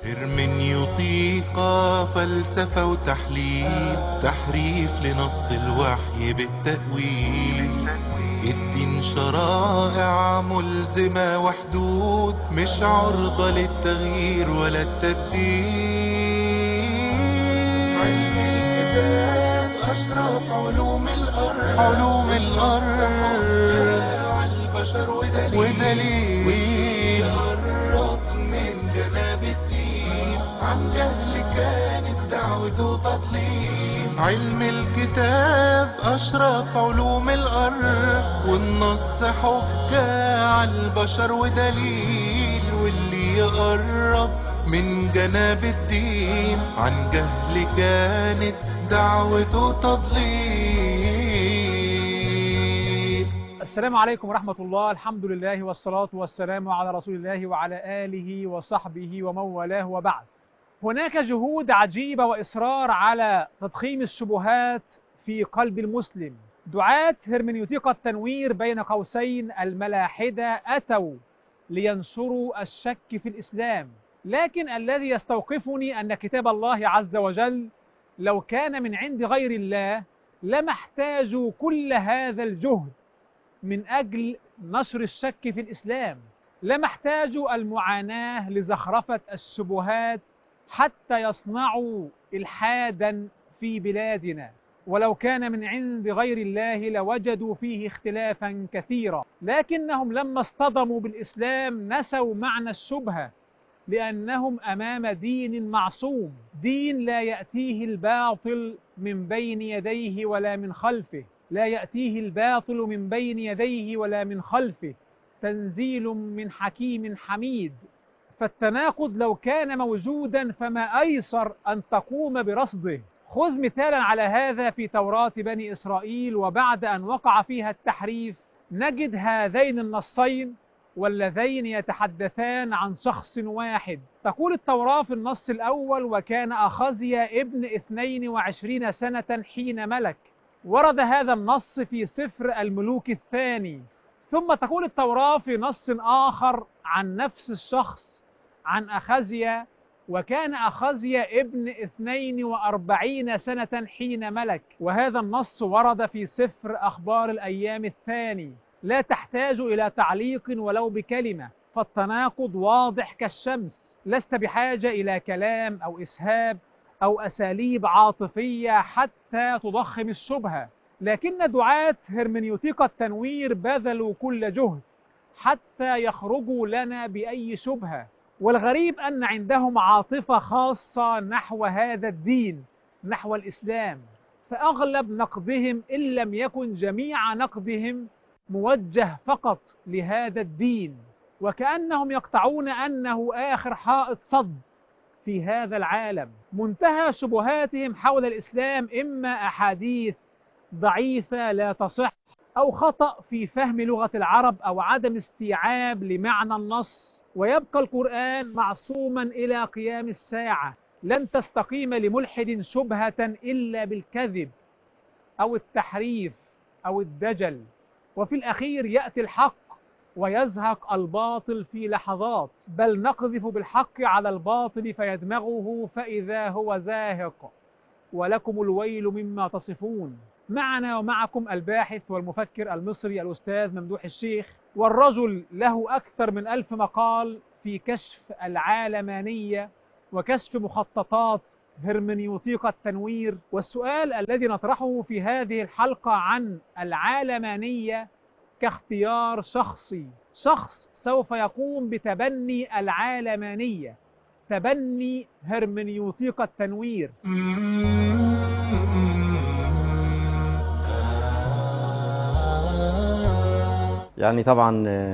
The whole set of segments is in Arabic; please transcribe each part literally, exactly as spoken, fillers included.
هرمنيوطيقة فلسفة وتحليل، تحريف لنص الوحي بالتأويل. الدين شرائع ملزمة وحدود، مش عرضة للتغيير ولا التبديل. علم الكتاب أشرف علوم الأرض، علوم الأرض البشر ودليل, ودليل يقرب من جناب الدين، عن جهل كانت دعوته تضليل. علم الكتاب أشرف علوم الأرض، والنص حجة على البشر ودليل، واللي يقرب من جناب الدين، عن جهل كانت دعوته تضليل. السلام عليكم ورحمة الله. الحمد لله والصلاة والسلام على رسول الله وعلى آله وصحبه ومن والاه، وبعد. هناك جهود عجيبة وإصرار على تضخيم الشبهات في قلب المسلم. دعاة هرمنيوطيقة التنوير بين قوسين الملاحدة أتوا لينشروا الشك في الإسلام، لكن الذي يستوقفني أن كتاب الله عز وجل لو كان من عند غير الله لما احتاجوا كل هذا الجهد من أجل نشر الشك في الإسلام، لما احتاجوا المعاناة لزخرفة الشبهات حتى يصنعوا إلحادا في بلادنا. ولو كان من عند غير الله لوجدوا فيه اختلافا كثيرا، لكنهم لما اصطدموا بالإسلام نسوا معنى الشبهة، لأنهم أمام دين معصوم، دين لا يأتيه الباطل من بين يديه ولا من خلفه، لا يأتيه الباطل من بين يديه ولا من خلفه، تنزيل من حكيم حميد. فالتناقض لو كان موجودا فما أيسر أن تقوم برصده. خذ مثالا على هذا في توراة بني إسرائيل، وبعد أن وقع فيها التحريف نجد هذين النصين واللذين يتحدثان عن شخص واحد. تقول التوراة في النص الأول: وكان أخزيا ابن اثنين وعشرين سنة حين ملك. ورد هذا النص في سفر الملوك الثاني. ثم تقول التوراة في نص آخر عن نفس الشخص، عن أخزيا: وكان أخزيا ابن اثنين وأربعين سنة حين ملك. وهذا النص ورد في سفر أخبار الأيام الثاني. لا تحتاج إلى تعليق ولو بكلمة، فالتناقض واضح كالشمس. لست بحاجة إلى كلام أو إسهاب أو أساليب عاطفية حتى تضخم الشبهة. لكن دعاة هرمنيوطيقة التنوير بذلوا كل جهد حتى يخرجوا لنا بأي شبهة. والغريب أن عندهم عاطفة خاصة نحو هذا الدين، نحو الإسلام. فأغلب نقدهم إن لم يكن جميع نقدهم موجه فقط لهذا الدين، وكأنهم يقطعون أنه آخر حائط صد في هذا العالم. منتهى شبهاتهم حول الإسلام إما أحاديث ضعيفة لا تصح، أو خطأ في فهم لغة العرب، أو عدم استيعاب لمعنى النص. ويبقى القرآن معصوما إلى قيام الساعة. لن تستقيم لملحد شبهة إلا بالكذب أو التحريف أو الدجل، وفي الأخير يأتي الحق ويزهق الباطل في لحظات. بل نقذف بالحق على الباطل فيدمغه فإذا هو زاهق، ولكم الويل مما تصفون. معنا ومعكم الباحث والمفكر المصري الأستاذ ممدوح الشيخ، والرجل له أكثر من ألف مقال في كشف العالمانية وكشف مخططات هرمنيوطيقة التنوير. والسؤال الذي نطرحه في هذه الحلقة عن العالمانية كاختيار شخصي، شخص سوف يقوم بتبني العالمانية، تبني هرمنيوطيقة التنوير. يعني طبعا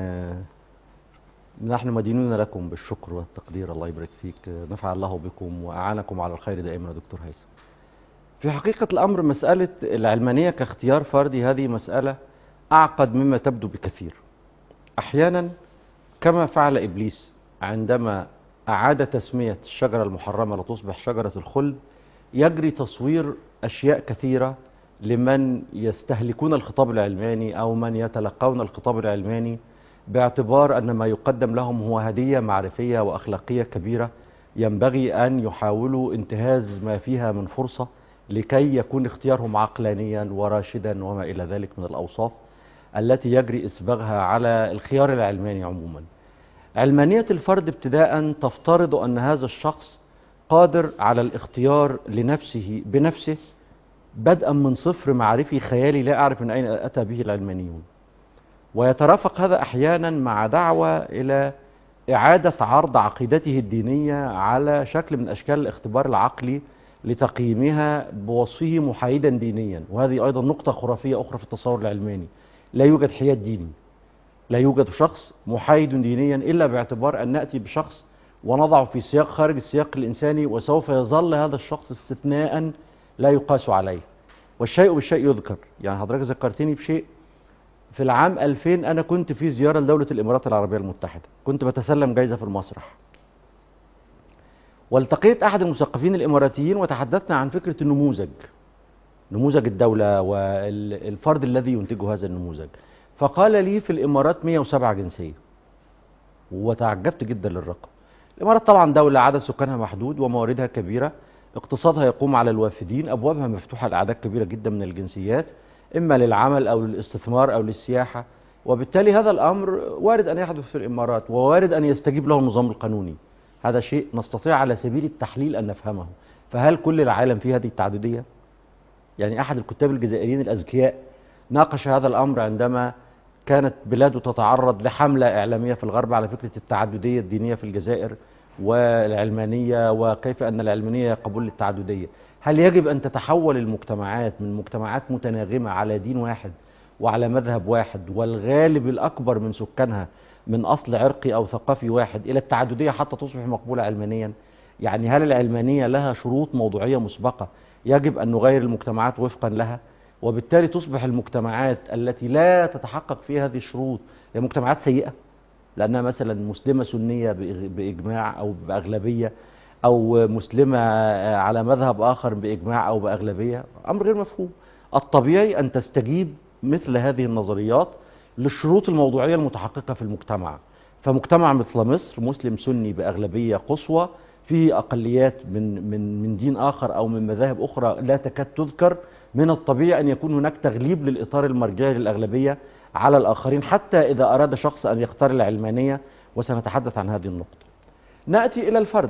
نحن مدينون لكم بالشكر والتقدير، الله يبارك فيك، نفع الله بكم وأعانكم على الخير دائما يا دكتور هيثم. في حقيقة الأمر مسألة العلمانية كاختيار فردي هذه مسألة أعقد مما تبدو بكثير. أحيانا كما فعل إبليس عندما أعاد تسمية الشجرة المحرمة لتصبح شجرة الخلد، يجري تصوير أشياء كثيرة لمن يستهلكون الخطاب العلماني أو من يتلقون الخطاب العلماني باعتبار أن ما يقدم لهم هو هدية معرفية وأخلاقية كبيرة ينبغي أن يحاولوا انتهاز ما فيها من فرصة لكي يكون اختيارهم عقلانيا وراشدا وما إلى ذلك من الأوصاف التي يجري إسباغها على الخيار العلماني عموما. علمانية الفرد ابتداء تفترض أن هذا الشخص قادر على الاختيار لنفسه بنفسه بدءا من صفر معرفي خيالي لا أعرف من أين أتى به العلمانيون، ويترافق هذا أحيانا مع دعوة إلى إعادة عرض عقيدته الدينية على شكل من أشكال الاختبار العقلي لتقييمها بوصفه محايدا دينيا. وهذه أيضا نقطة خرافية أخرى في التصور العلماني، لا يوجد حياد ديني، لا يوجد شخص محايد دينيا إلا باعتبار أن نأتي بشخص ونضعه في سياق خارج السياق الإنساني، وسوف يظل هذا الشخص استثناء لا يقاس عليه. والشيء بالشيء يذكر. يعني حضرتك ذكرتني بشيء، في العام ألفين أنا كنت في زيارة لدولة الإمارات العربية المتحدة، كنت بتسلم جايزة في المسرح، والتقيت أحد المثقفين الإماراتيين وتحدثنا عن فكرة النموذج، نموذج الدولة والفرد الذي ينتجه هذا النموذج. فقال لي في الإمارات مئة وسبعة جنسية، وتعجبت جدا للرقم. الإمارات طبعا دولة عدد سكانها محدود ومواردها كبيرة، اقتصادها يقوم على الوافدين، أبوابها مفتوحة لأعداد كبيرة جدا من الجنسيات، إما للعمل أو للاستثمار أو للسياحة، وبالتالي هذا الأمر وارد أن يحدث في الإمارات، ووارد أن يستجيب له النظام القانوني. هذا شيء نستطيع على سبيل التحليل أن نفهمه. فهل كل العالم فيه هذه التعددية؟ يعني أحد الكتاب الجزائريين الأذكياء ناقش هذا الأمر عندما كانت بلاده تتعرض لحملة إعلامية في الغرب على فكرة التعددية الدينية في الجزائر والعلمانية، وكيف أن العلمانية قبول للتعددية. هل يجب أن تتحول المجتمعات من مجتمعات متناغمة على دين واحد وعلى مذهب واحد والغالب الأكبر من سكانها من أصل عرقي أو ثقافي واحد إلى التعددية حتى تصبح مقبولة علمانيا؟ يعني هل العلمانية لها شروط موضوعية مسبقة يجب أن نغير المجتمعات وفقا لها، وبالتالي تصبح المجتمعات التي لا تتحقق فيها هذه الشروط هي مجتمعات سيئة لأنها مثلا مسلمة سنية بإجماع أو بأغلبية، أو مسلمة على مذهب آخر بإجماع أو بأغلبية؟ أمر غير مفهوم. الطبيعي أن تستجيب مثل هذه النظريات للشروط الموضوعية المتحققة في المجتمع. فمجتمع مثل مصر مسلم سني بأغلبية قصوى، فيه أقليات من من من دين آخر أو من مذاهب أخرى لا تكاد تذكر، من الطبيعي أن يكون هناك تغليب للإطار المرجعي للأغلبية على الآخرين، حتى إذا أراد شخص أن يختار العلمانية، وسنتحدث عن هذه النقطة. نأتي إلى الفرد.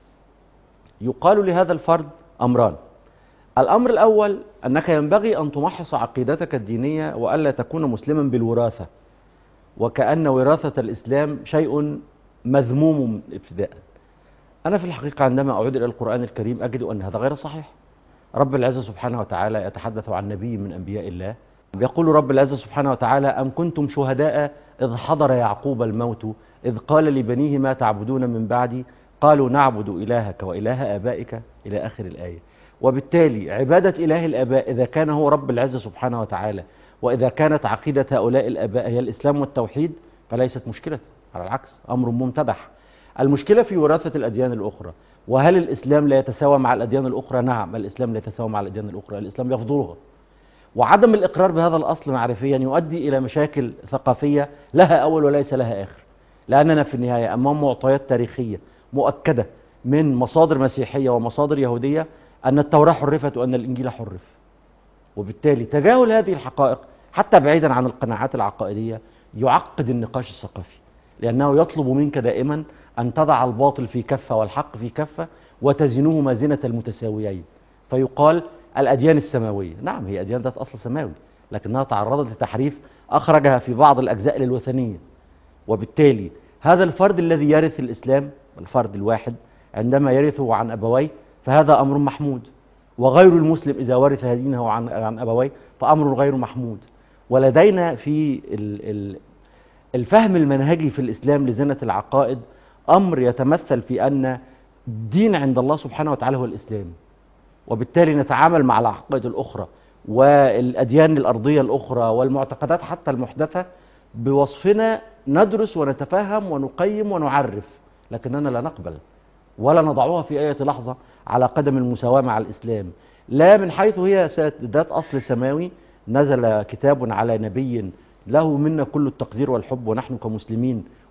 يقال لهذا الفرد أمران. الأمر الأول أنك ينبغي أن تمحص عقيدتك الدينية وألا تكون مسلما بالوراثة، وكأن وراثة الإسلام شيء مذموم ابتداء. أنا في الحقيقة عندما أعود إلى القرآن الكريم أجد أن هذا غير صحيح. رب العزة سبحانه وتعالى يتحدث عن نبي من أنبياء الله، يقول رب العزة سبحانه وتعالى: أم كنتم شهداء إذ حضر يعقوب الموت إذ قال لبنيه ما تعبدون من بعدي قالوا نعبد إلهك وإله آبائك إلى آخر الآية. وبالتالي عبادة إله الآباء إذا كان هو رب العزة سبحانه وتعالى، وإذا كانت عقيدة هؤلاء الآباء هي الإسلام والتوحيد، فليست مشكلة، على العكس أمر ممتدح. المشكلة في وراثة الأديان الأخرى. وهل الإسلام لا يتساوى مع الأديان الأخرى؟ نعم، الإسلام لا يتساوى مع الأديان الأخرى، الإسلام يفضلها. وعدم الإقرار بهذا الأصل معرفيا يؤدي إلى مشاكل ثقافية لها أول وليس لها آخر، لأننا في النهاية أمام معطيات تاريخية مؤكدة من مصادر مسيحية ومصادر يهودية أن التوراة حرفت وأن الإنجيل حرف. وبالتالي تجاهل هذه الحقائق حتى بعيدا عن القناعات العقائدية يعقد النقاش الثقافي، لأنه يطلب منك دائما أن تضع الباطل في كفة والحق في كفة وتزنهما زنة المتساويين. فيقال الأديان السماوية، نعم هي أديان ذات أصل سماوي، لكنها تعرضت لتحريف أخرجها في بعض الأجزاء للوثنية. وبالتالي هذا الفرد الذي يرث الإسلام، الفرد الواحد عندما يرثه عن أبويه فهذا أمر محمود، وغير المسلم إذا ورث دينه عن عن أبويه فأمر غير محمود. ولدينا في الفهم المنهجي في الإسلام لزنة العقائد أمر يتمثل في أن الدين عند الله سبحانه وتعالى هو الإسلام، وبالتالي نتعامل مع العقائد الأخرى والأديان الأرضية الأخرى والمعتقدات حتى المحدثة بوصفنا، ندرس ونتفهم ونقيم ونعرف، لكننا لا نقبل ولا نضعها في أي لحظة على قدم المساواة مع الإسلام، لا من حيث هي ذات أصل سماوي نزل كتاب على نبي له منا كل التقدير والحب ونحن كمسلمين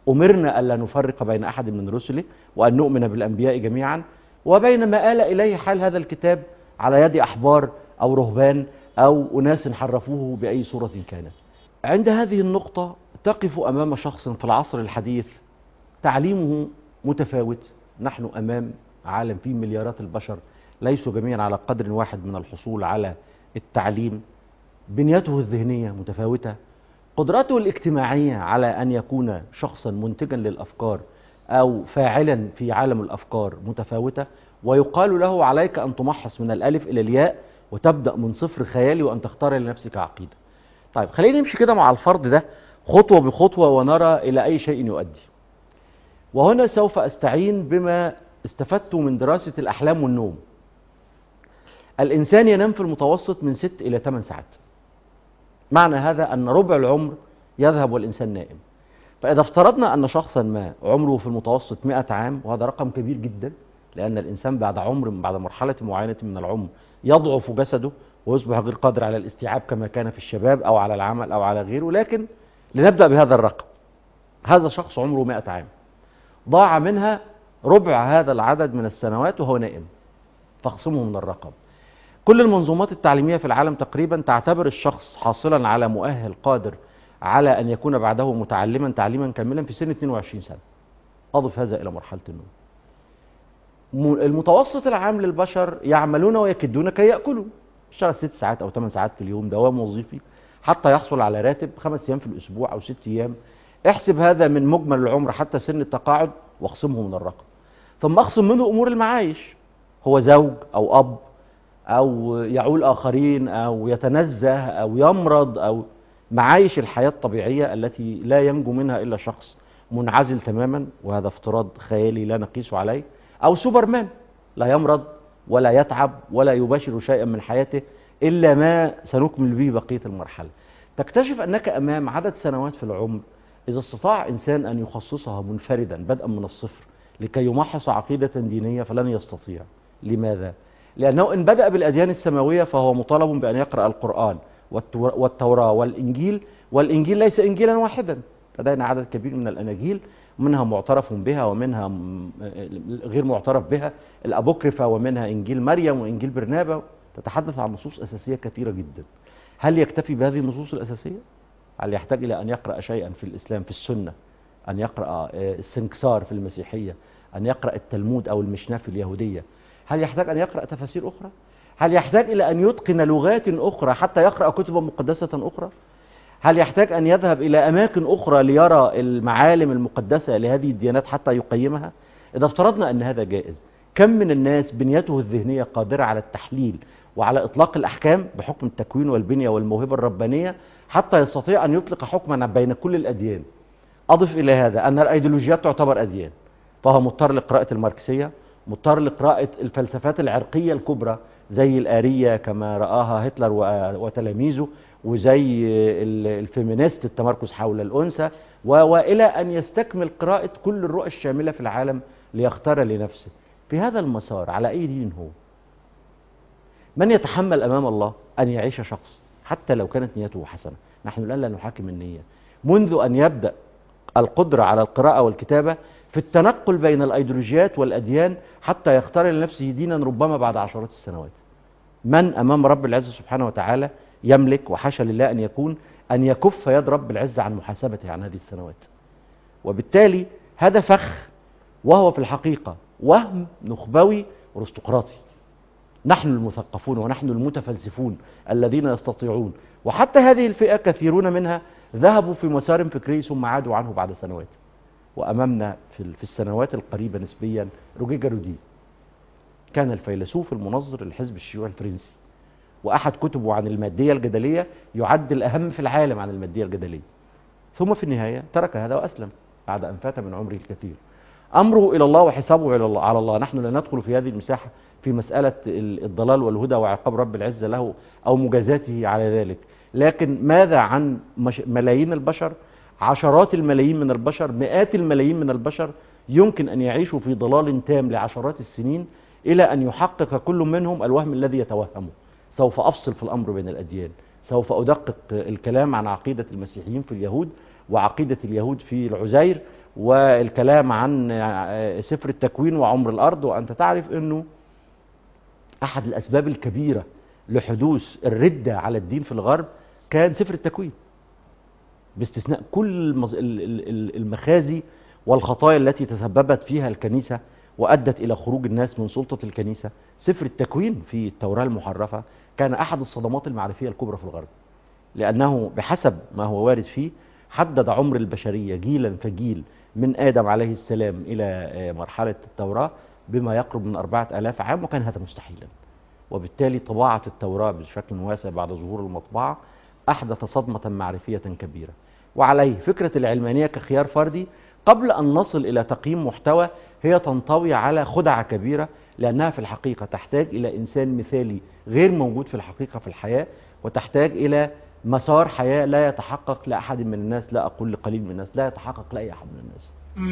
أمرنا ألا نفرق بين أحد من رسله وأن نؤمن بالأنبياء جميعا، وبين ما آل إليه حال هذا الكتاب على يد أحبار أو رهبان أو أناس حرفوه بأي صورة كانت. عند هذه النقطة تقف أمام شخص في العصر الحديث تعليمه متفاوت. نحن أمام عالم فيه مليارات البشر ليسوا جميعا على قدر واحد من الحصول على التعليم، بنيته الذهنية متفاوتة، قدرته الاجتماعية على أن يكون شخصا منتجا للأفكار أو فاعلا في عالم الأفكار متفاوتة، ويقال له عليك أن تمحص من الألف إلى الياء وتبدأ من صفر خيالي وأن تختار لنفسك عقيدة. طيب خلينا نمشي كده مع الفرد ده خطوة بخطوة ونرى إلى أي شيء يؤدي. وهنا سوف أستعين بما استفدت من دراسة الأحلام والنوم. الإنسان ينام في المتوسط من ست إلى ثمان ساعات. معنى هذا أن ربع العمر يذهب والإنسان نائم. فإذا افترضنا أن شخصا ما عمره في المتوسط مئة عام، وهذا رقم كبير جدا لأن الإنسان بعد عمر بعد مرحلة معينة من العمر يضعف جسده ويصبح غير قادر على الاستيعاب كما كان في الشباب أو على العمل أو على غيره، لكن لنبدأ بهذا الرقم. هذا شخص عمره مئة عام، ضاع منها ربع هذا العدد من السنوات وهو نائم، فاقسمه من الرقم. كل المنظومات التعليمية في العالم تقريبا تعتبر الشخص حاصلا على مؤهل قادر على أن يكون بعده متعلما تعليما كاملا في سن اثنين وعشرين سنة. أضف هذا إلى مرحلة النوم. المتوسط العام للبشر يعملون ويكدون كي يأكلوا، اشتغل ست ساعات أو ثمان ساعات في اليوم دوام وظيفي حتى يحصل على راتب خمس أيام في الأسبوع أو ست أيام. احسب هذا من مجمل العمر حتى سن التقاعد واقسمه من الرقم، ثم اقسم منه أمور المعايش. هو زوج أو أب أو يعول آخرين أو يتنزه أو يمرض أو معايش الحياة الطبيعية التي لا ينجو منها إلا شخص منعزل تماما، وهذا افتراض خيالي لا نقيس عليه، أو سوبرمان لا يمرض ولا يتعب ولا يباشر شيئا من حياته إلا ما سنكمل به بقية المرحلة. تكتشف أنك أمام عدد سنوات في العمر إذا استطاع إنسان أن يخصصها منفردا بدءا من الصفر لكي يمحص عقيدة دينية فلن يستطيع. لماذا؟ لأنه إن بدأ بالأديان السماوية فهو مطالب بأن يقرأ القرآن والتوراة والإنجيل، والإنجيل ليس إنجيلا واحدا، لدينا عدد كبير من الأناجيل، منها معترف بها ومنها غير معترف بها، الأبوكريفا ومنها إنجيل مريم وإنجيل برنابا، تتحدث عن نصوص أساسية كثيرة جدا. هل يكتفي بهذه النصوص الأساسية؟ هل يحتاج إلى أن يقرأ شيئا في الإسلام في السنة، أن يقرأ السنكسار في المسيحية، أن يقرأ التلمود أو المشناه في اليهودية؟ هل يحتاج أن يقرأ تفاسير أخرى؟ هل يحتاج إلى أن يتقن لغات أخرى حتى يقرأ كتبا مقدسة أخرى؟ هل يحتاج أن يذهب إلى أماكن أخرى ليرى المعالم المقدسة لهذه الديانات حتى يقيمها؟ إذا افترضنا أن هذا جائز، كم من الناس بنيته الذهنية قادرة على التحليل وعلى إطلاق الأحكام بحكم التكوين والبنية والموهبة الربانية حتى يستطيع أن يطلق حكما بين كل الأديان؟ أضف إلى هذا أن الأيديولوجيات تعتبر أديان، فهو مضطر لقراءة الماركسية، مضطر لقراءة الفلسفات العرقية الكبرى زي الآرية كما رآها هتلر وتلاميذه، وزي الفيمينيست التمركز حول الأنثى، وإلى أن يستكمل قراءة كل الرؤى الشاملة في العالم ليختار لنفسه. في هذا المسار على أي دين هو؟ من يتحمل أمام الله أن يعيش شخص حتى لو كانت نيته حسنة؟ نحن الآن لا نحاكم النية، منذ أن يبدأ القدرة على القراءة والكتابة في التنقل بين الأيديولوجيات والأديان حتى يختار لنفسه دينا ربما بعد عشرات السنوات. من أمام رب العزة سبحانه وتعالى يملك وحاشا لله أن يكون أن يكف يد رب العزة عن محاسبته عن هذه السنوات؟ وبالتالي هذا فخ، وهو في الحقيقة وهم نخبوي ارستقراطي. نحن المثقفون ونحن المتفلسفون الذين يستطيعون، وحتى هذه الفئة كثيرون منها ذهبوا في مسار فكري ثم عادوا عنه بعد سنوات. وأمامنا في السنوات القريبة نسبيا روجيه جارودي، كان الفيلسوف المنظر للحزب الشيوعي الفرنسي، وأحد كتبه عن المادية الجدلية يعد الأهم في العالم عن المادية الجدلية. ثم في النهاية ترك هذا وأسلم بعد أن فات من عمره الكثير. أمره إلى الله وحسابه إلى الله على الله. نحن لا ندخل في هذه المساحة في مسألة الضلال والهدى وعقاب رب العزة له أو مجازاته على ذلك، لكن ماذا عن ملايين البشر، عشرات الملايين من البشر، مئات الملايين من البشر يمكن أن يعيشوا في ضلال تام لعشرات السنين إلى أن يحقق كل منهم الوهم الذي يتوهمه. سوف أفصل في الأمر بين الأديان، سوف أدقق الكلام عن عقيدة المسيحيين في اليهود وعقيدة اليهود في العزير والكلام عن سفر التكوين وعمر الأرض. وأنت تعرف أنه أحد الأسباب الكبيرة لحدوث الردة على الدين في الغرب كان سفر التكوين، باستثناء كل المخازي والخطايا التي تسببت فيها الكنيسة وأدت إلى خروج الناس من سلطة الكنيسة. سفر التكوين في التوراة المحرفة كان أحد الصدمات المعرفية الكبرى في الغرب، لأنه بحسب ما هو وارد فيه حدد عمر البشرية جيلا فجيل من آدم عليه السلام إلى مرحلة التوراة بما يقرب من أربعة آلاف عام، وكان هذا مستحيلا. وبالتالي طباعة التوراة بشكل واسع بعد ظهور المطبعة أحدث صدمة معرفية كبيرة. وعليه فكرة العلمانية كخيار فردي قبل أن نصل إلى تقييم محتوى هي تنطوي على خدعة كبيرة، لأنها في الحقيقة تحتاج إلى إنسان مثالي غير موجود في الحقيقة في الحياة، وتحتاج إلى مسار حياة لا يتحقق لأحد من الناس، لا أقول لقليل من الناس، لا يتحقق لأي أحد من الناس.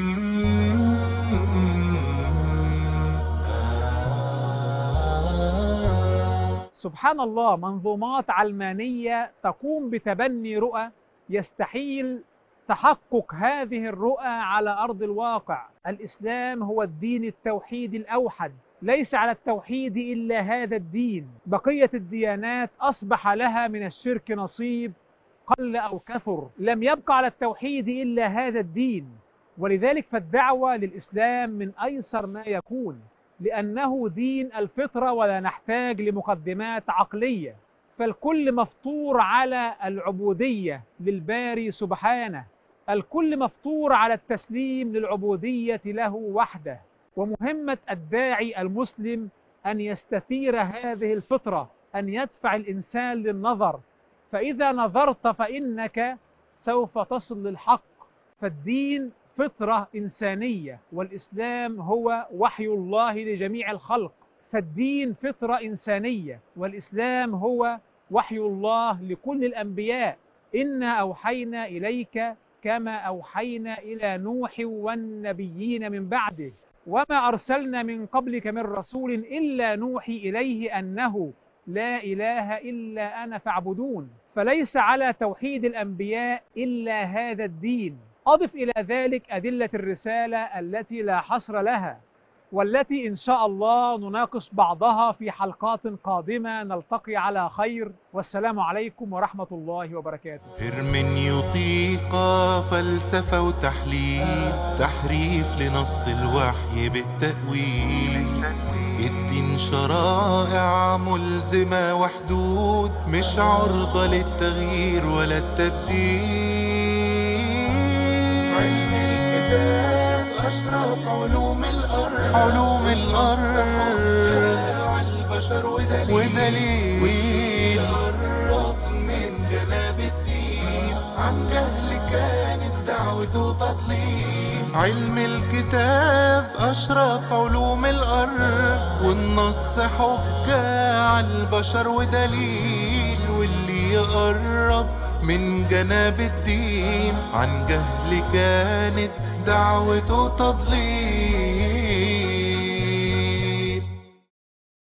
سبحان الله، منظومات علمانية تقوم بتبني رؤى يستحيل تحقق هذه الرؤى على أرض الواقع. الإسلام هو الدين التوحيد الأوحد، ليس على التوحيد إلا هذا الدين. بقية الديانات أصبح لها من الشرك نصيب قل أو كثر، لم يبقى على التوحيد إلا هذا الدين. ولذلك فالدعوة للإسلام من أيسر ما يكون، لأنه دين الفطرة ولا نحتاج لمقدمات عقلية. فالكل مفطور على العبودية للباري سبحانه، الكل مفطور على التسليم للعبودية له وحده. ومهمة الداعي المسلم أن يستثير هذه الفطرة، أن يدفع الإنسان للنظر، فإذا نظرت فإنك سوف تصل للحق. فالدين فطرة إنسانية، والإسلام هو وحي الله لجميع الخلق. فالدين فطرة إنسانية، والإسلام هو وحي الله لكل الأنبياء. إنا أوحينا إليك كما أوحينا إلى نوح والنبيين من بعده، وما أرسلنا من قبلك من رسول إلا نوحي إليه أنه لا إله إلا أنا فاعبدون. فليس على توحيد الأنبياء إلا هذا الدين. أضف إلى ذلك أدلة الرسالة التي لا حصر لها، والتي إن شاء الله نناقش بعضها في حلقات قادمة. نلتقي على خير، والسلام عليكم ورحمة الله وبركاته. هرمنيوطيقة فلسفة وتحليل، تحريف لنص الوحي بالتأويل. الدين شرائع ملزمة وحدود، مش عرضة للتغيير ولا التبديل. علم الكتاب أشرف علوم الأرض، علوم الأرض البشر ودليل، ويقرب من جناب الدين. عن جهل كانت دعوته تضليل. علم الكتاب أشرف علوم الأرض، والنص حجة على البشر ودليل. واللي يقرب من جناب الدين عن جهل كانت دعوته تضليل.